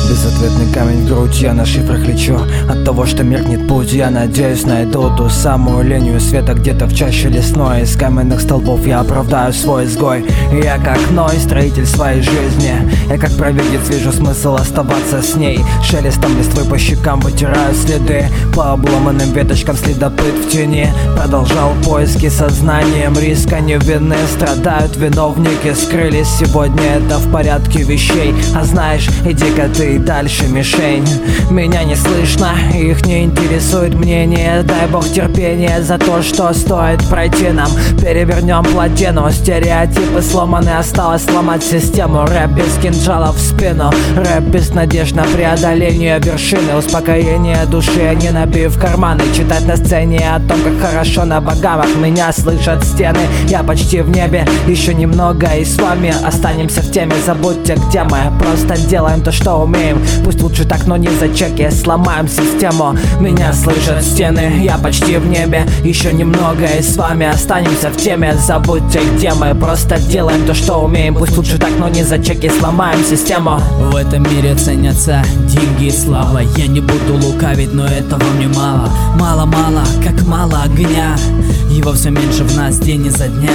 Безответный камень в грудь, я на шифрах лечу. От того, что меркнет путь, я надеюсь, найду ту самую линию света где-то в чаще лесной. Из каменных столбов я оправдаю свой изгой. Я как Ной, строитель своей жизни. Я как провидец вижу смысл оставаться с ней. Шелестом листвы по щекам вытираю следы. По обломанным веточкам следопыт в тени. Продолжал поиски сознанием риска невинны. Страдают виновники, скрылись. Сегодня это в порядке вещей. А знаешь, иди-ка ты дальше, мишень. Меня не слышно, их не интересует мнение. Дай бог терпения за то, что стоит пройти нам. Перевернем плотину, стереотипы сломаны. Осталось сломать систему. Рэп без кинжалов в спину. Рэп без надежд на преодоление вершины. Успокоение души, не набив карманы. Читать на сцене о том, как хорошо на Багамах. Меня слышат стены, я почти в небе. Еще немного и с вами останемся в теме. Забудьте, где мы, просто делаем то, что умеем. Пусть лучше так, но не за чеки. Сломаем систему, меня слышат стены. Я почти в небе, еще немного и с вами останемся в теме. Забудьте, где мы, просто делаем то, что умеем. Пусть лучше так, но не за чеки. Сломаем систему. В этом мире ценятся деньги и слава. Я не буду лукавить, но этого мне мало. Мало-мало, как мало огня. Его все меньше в нас день изо дня.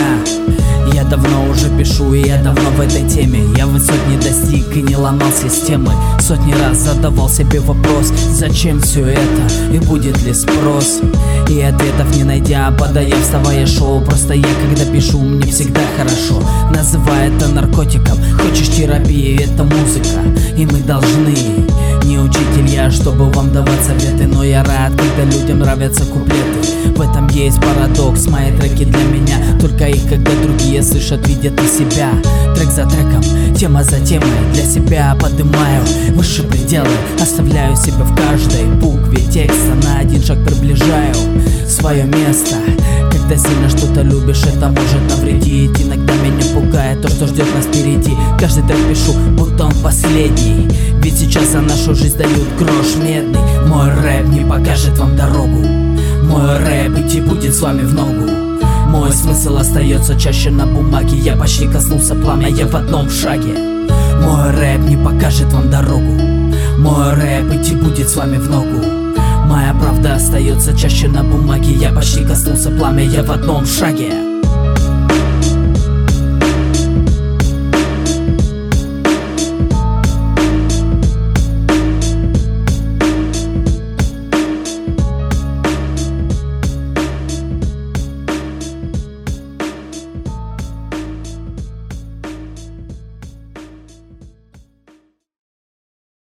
Я давно уже пишу, и я давно в этой теме. Я высот не достиг и не ломал системы. Сотни раз задавал себе вопрос: зачем все это и будет ли спрос? И ответов не найдя, подая вставая шоу. Просто я когда пишу, мне всегда хорошо. Называй это наркотиком, хочешь терапии, это музыка. И мы должны, не учитель я, чтобы вам давать советы. Но я рад, когда людям нравятся куплеты. В этом есть парадокс, мои треки для меня. Только их, когда другие слышат, видят и себя. Трек за треком, тема за темой. Для себя поднимаю выше пределы. Оставляю себя в каждой букве текста. На один шаг приближаю свое место. Когда сильно что-то любишь, это может навредить. Иногда меня пугает то, что ждет нас впереди. Каждый трек пишу, будто он последний. Ведь сейчас за нашу жизнь дают грош медный. Мой рэп не покажет вам дорогу. Мой рэп идти будет с вами в ногу. Мой смысл остается чаще на бумаге. Я почти коснулся пламя в одном шаге. Мой рэп не покажет вам дорогу. Мой рэп идти будет с вами в ногу. Моя правда остается чаще на бумаге. Я почти коснулся пламя в одном шаге.